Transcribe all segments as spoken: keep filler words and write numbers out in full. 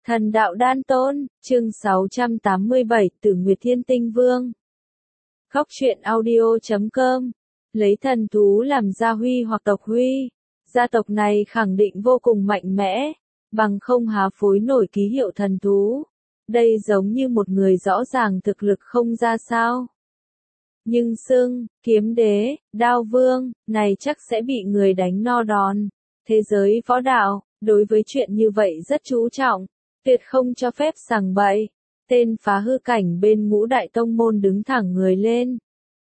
Thần đạo đan tôn, chương sáu trăm tám mươi bảy, Tử Nguyệt Thiên Tinh Vương. Góc truyện audio chấm com. Lấy thần thú làm gia huy hoặc tộc huy. Gia tộc này khẳng định vô cùng mạnh mẽ, bằng không há phối nổi ký hiệu thần thú. Đây giống như một người rõ ràng thực lực không ra sao. Nhưng xưng, kiếm đế, đao vương, này chắc sẽ bị người đánh no đòn. Thế giới võ đạo, đối với chuyện như vậy rất chú trọng. Tuyệt không cho phép sằng bậy. Tên phá hư cảnh bên Ngũ Đại Tông Môn đứng thẳng người lên.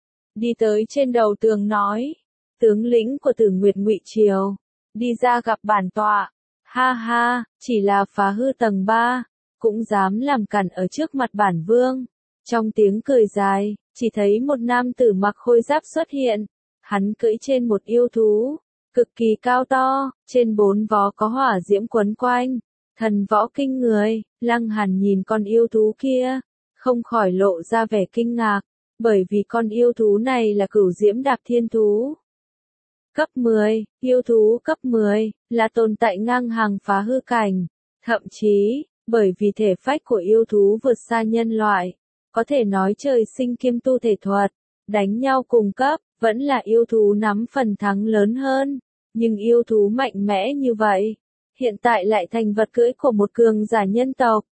Đi tới trên đầu tường nói. Tướng lĩnh của Tử Nguyệt Ngụy Triều. Đi ra gặp bản tọa. Ha ha, chỉ là phá hư tầng ba. Cũng dám làm cản ở trước mặt bản vương. Trong tiếng cười dài, chỉ thấy một nam tử mặc khôi giáp xuất hiện. Hắn cưỡi trên một yêu thú. Cực kỳ cao to, trên bốn vó có hỏa diễm quấn quanh. Thần võ kinh người, Lăng Hàn nhìn con yêu thú kia, không khỏi lộ ra vẻ kinh ngạc, bởi vì con yêu thú này là Cửu Diễm Đạp Thiên Thú. Cấp mười, yêu thú cấp mười, là tồn tại ngang hàng phá hư cảnh, thậm chí, bởi vì thể phách của yêu thú vượt xa nhân loại, có thể nói trời sinh kiêm tu thể thuật, đánh nhau cùng cấp, vẫn là yêu thú nắm phần thắng lớn hơn, nhưng yêu thú mạnh mẽ như vậy. Hiện tại lại thành vật cưỡi của một cường giả nhân tộc.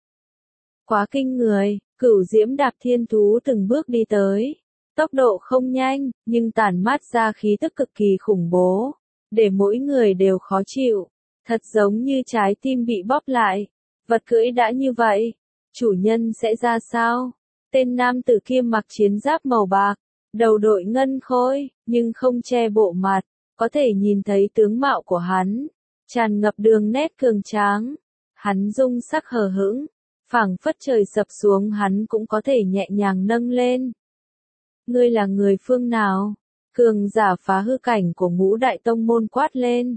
Quá kinh người, Cửu Diễm Đạp Thiên Thú từng bước đi tới. Tốc độ không nhanh, nhưng tản mát ra khí tức cực kỳ khủng bố. Để mỗi người đều khó chịu. Thật giống như trái tim bị bóp lại. Vật cưỡi đã như vậy. Chủ nhân sẽ ra sao? Tên nam tử kia mặc chiến giáp màu bạc. Đầu đội ngân khôi, nhưng không che bộ mặt. Có thể nhìn thấy tướng mạo của hắn. Tràn ngập đường nét cường tráng, hắn dung sắc hờ hững, phảng phất trời sập xuống hắn cũng có thể nhẹ nhàng nâng lên. Ngươi là người phương nào? Cường giả phá hư cảnh của Ngũ Đại Tông Môn quát lên.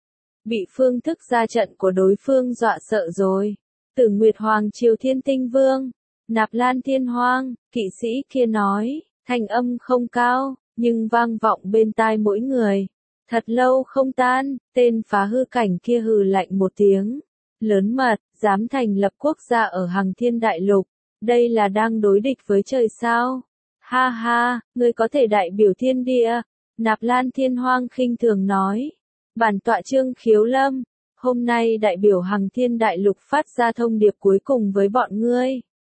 Bị phương thức ra trận của đối phương dọa sợ rồi. Tử Nguyệt Hoàng Triều Thiên Tinh Vương, Nạp Lan Thiên Hoang, kỵ sĩ kia nói, thanh âm không cao, nhưng vang vọng bên tai mỗi người. Thật lâu không tan, tên phá hư cảnh kia hừ lạnh một tiếng. Lớn mật, dám thành lập quốc gia ở Hằng Thiên Đại Lục. Đây là đang đối địch với trời sao? Ha ha, ngươi có thể đại biểu thiên địa. Nạp Lan Thiên Hoang khinh thường nói. Bản tọa Trương Khiếu Lâm, hôm nay đại biểu Hằng Thiên Đại Lục phát ra thông điệp cuối cùng với bọn ngươi.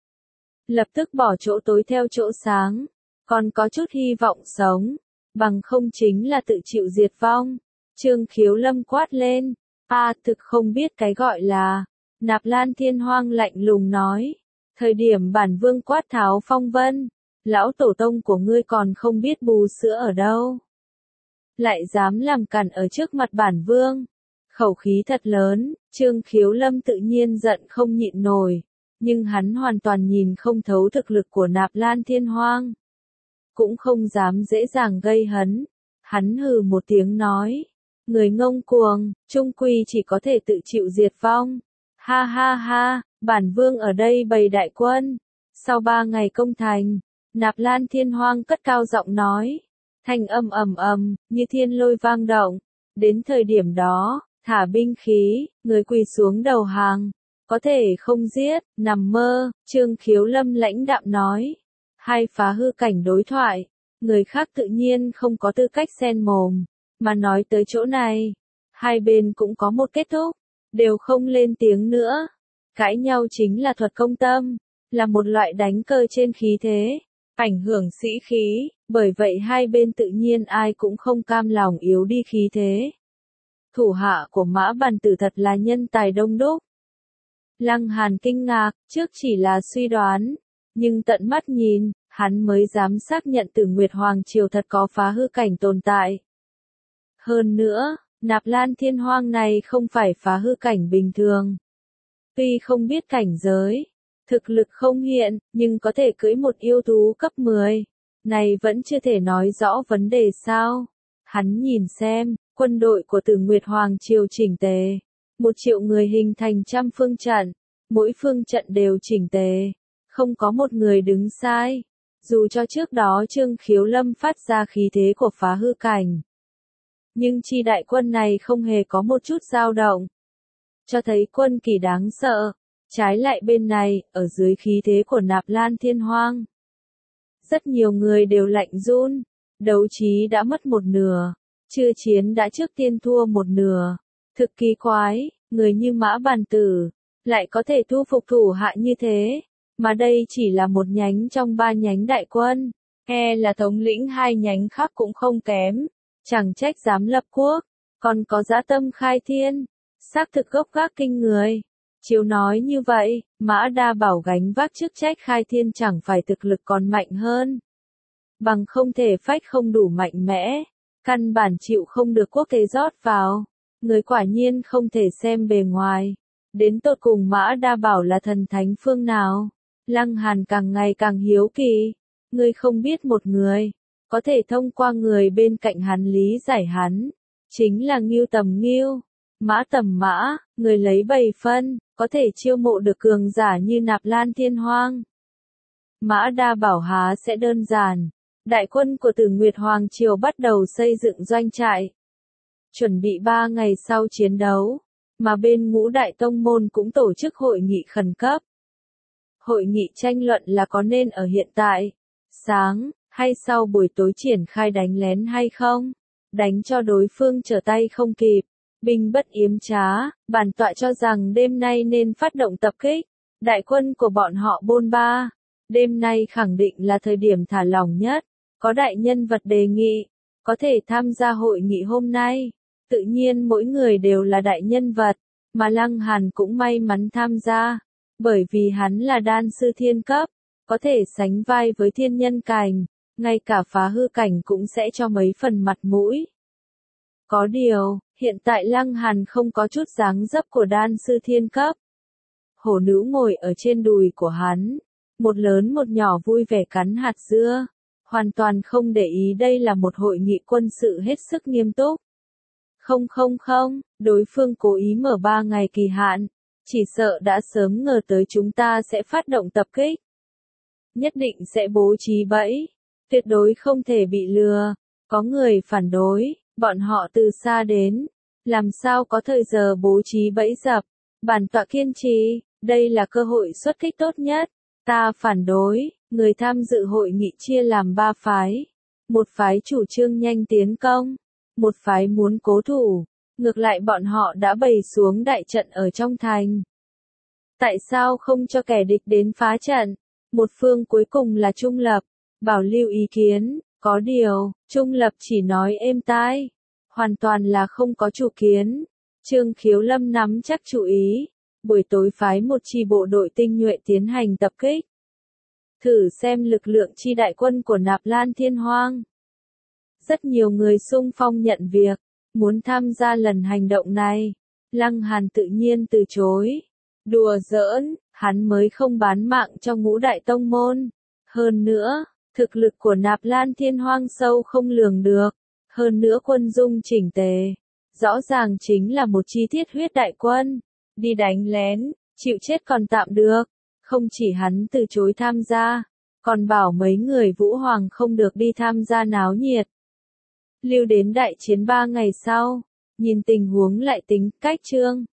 Lập tức bỏ chỗ tối theo chỗ sáng. Còn có chút hy vọng sống. Bằng không chính là tự chịu diệt vong. Trương Khiếu Lâm quát lên. A à, thực không biết cái gọi là. Nạp Lan Thiên Hoang lạnh lùng nói. Thời điểm bản vương quát tháo phong vân. Lão tổ tông của ngươi còn không biết bù sữa ở đâu. Lại dám làm cản ở trước mặt bản vương. Khẩu khí thật lớn. Trương Khiếu Lâm tự nhiên giận không nhịn nổi. Nhưng hắn hoàn toàn nhìn không thấu thực lực của Nạp Lan Thiên Hoang. Cũng không dám dễ dàng gây hấn. Hắn hừ một tiếng nói. Người ngông cuồng, trung quy chỉ có thể tự chịu diệt vong. Ha ha ha, bản vương ở đây bày đại quân. Sau ba ngày công thành, Nạp Lan Thiên Hoang cất cao giọng nói. Thanh âm ầm ầm, như thiên lôi vang động. Đến thời điểm đó, thả binh khí, người quỳ xuống đầu hàng. Có thể không giết, nằm mơ, Trương Khiếu Lâm lãnh đạm nói. Hai phá hư cảnh đối thoại, người khác tự nhiên không có tư cách xen mồm, mà nói tới chỗ này, hai bên cũng có một kết thúc, đều không lên tiếng nữa. Cãi nhau chính là thuật công tâm, là một loại đánh cờ trên khí thế, ảnh hưởng sĩ khí, bởi vậy hai bên tự nhiên ai cũng không cam lòng yếu đi khí thế. Thủ hạ của Mã Bàn Tử thật là nhân tài đông đúc. Lăng Hàn kinh ngạc, trước chỉ là suy đoán. Nhưng tận mắt nhìn, hắn mới dám xác nhận Tử Nguyệt Hoàng Triều thật có phá hư cảnh tồn tại. Hơn nữa, Nạp Lan Thiên Hoang này không phải phá hư cảnh bình thường. Tuy không biết cảnh giới, thực lực không hiện, nhưng có thể cưỡi một yêu thú cấp mười. Này vẫn chưa thể nói rõ vấn đề sao. Hắn nhìn xem, quân đội của Tử Nguyệt Hoàng Triều chỉnh tề. Một triệu người hình thành trăm phương trận, mỗi phương trận đều chỉnh tề. Không có một người đứng sai. Dù cho trước đó Trương Khiếu Lâm phát ra khí thế của phá hư cảnh. Nhưng chi đại quân này không hề có một chút dao động. Cho thấy quân kỳ đáng sợ. Trái lại bên này, ở dưới khí thế của Nạp Lan Thiên Hoang, rất nhiều người đều lạnh run, đấu trí đã mất một nửa, chưa chiến đã trước tiên thua một nửa. Thực kỳ quái, người như Mã Bàn Tử, lại có thể thu phục thủ hạ như thế, mà đây chỉ là một nhánh trong ba nhánh đại quân, e là thống lĩnh hai nhánh khác cũng không kém, chẳng trách dám lập quốc, còn có dã tâm khai thiên, xác thực gốc gác kinh người. Chiếu nói như vậy, Mã Đa Bảo gánh vác chức trách khai thiên chẳng phải thực lực còn mạnh hơn. Bằng không thể phách không đủ mạnh mẽ, căn bản chịu không được quốc thế rót vào. Người quả nhiên không thể xem bề ngoài. Đến tột cùng Mã Đa Bảo là thần thánh phương nào? Lăng Hàn càng ngày càng hiếu kỳ. Ngươi không biết một người, có thể thông qua người bên cạnh hắn lý giải hắn. Chính là Ngưu Tầm Ngưu, Mã Tầm Mã, người lấy bảy phân, có thể chiêu mộ được cường giả như Nạp Lan Thiên Hoang. Mã Đa Bảo há sẽ đơn giản. Đại quân của Tử Nguyệt Hoàng Triều bắt đầu xây dựng doanh trại. Chuẩn bị ba ngày sau chiến đấu, mà bên ngũ đại tông môn cũng tổ chức hội nghị khẩn cấp. Hội nghị tranh luận là có nên ở hiện tại, sáng, hay sau buổi tối triển khai đánh lén hay không, đánh cho đối phương trở tay không kịp. Binh bất yếm trá, bản tọa cho rằng đêm nay nên phát động tập kích. Đại quân của bọn họ bôn ba, đêm nay khẳng định là thời điểm thả lỏng nhất. Có đại nhân vật đề nghị, có thể tham gia hội nghị hôm nay. Tự nhiên mỗi người đều là đại nhân vật, mà Lăng Hàn cũng may mắn tham gia, bởi vì hắn là đan sư thiên cấp, có thể sánh vai với thiên nhân cảnh, ngay cả phá hư cảnh cũng sẽ cho mấy phần mặt mũi. Có điều, hiện tại Lăng Hàn không có chút dáng dấp của đan sư thiên cấp. Hổ nữ ngồi ở trên đùi của hắn, một lớn một nhỏ vui vẻ cắn hạt dưa, hoàn toàn không để ý đây là một hội nghị quân sự hết sức nghiêm túc. Không không không, đối phương cố ý mở ba ngày kỳ hạn, chỉ sợ đã sớm ngờ tới chúng ta sẽ phát động tập kích. Nhất định sẽ bố trí bẫy, tuyệt đối không thể bị lừa. Có người phản đối, bọn họ từ xa đến, làm sao có thời giờ bố trí bẫy dập. Bản tọa kiên trì, đây là cơ hội xuất kích tốt nhất. Ta phản đối, người tham dự hội nghị chia làm ba phái. Một phái chủ trương nhanh tiến công, một phái muốn cố thủ, ngược lại bọn họ đã bày xuống đại trận ở trong thành. Tại sao không cho kẻ địch đến phá trận? Một phương cuối cùng là trung lập, bảo lưu ý kiến, có điều, trung lập chỉ nói êm tai, hoàn toàn là không có chủ kiến. Trương Khiếu Lâm nắm chắc chủ ý, buổi tối phái một chi bộ đội tinh nhuệ tiến hành tập kích. Thử xem lực lượng chi đại quân của Nạp Lan Thiên Hoang. Rất nhiều người xung phong nhận việc, muốn tham gia lần hành động này. Lăng Hàn tự nhiên từ chối. Đùa giỡn, hắn mới không bán mạng cho ngũ đại tông môn. Hơn nữa, thực lực của Nạp Lan Thiên Hoang sâu không lường được. Hơn nữa quân dung chỉnh tề. Rõ ràng chính là một chi thiết huyết đại quân. Đi đánh lén, chịu chết còn tạm được. Không chỉ hắn từ chối tham gia, còn bảo mấy người Vũ Hoàng không được đi tham gia náo nhiệt. Lưu đến đại chiến ba ngày sau, nhìn tình huống lại tính cách Trương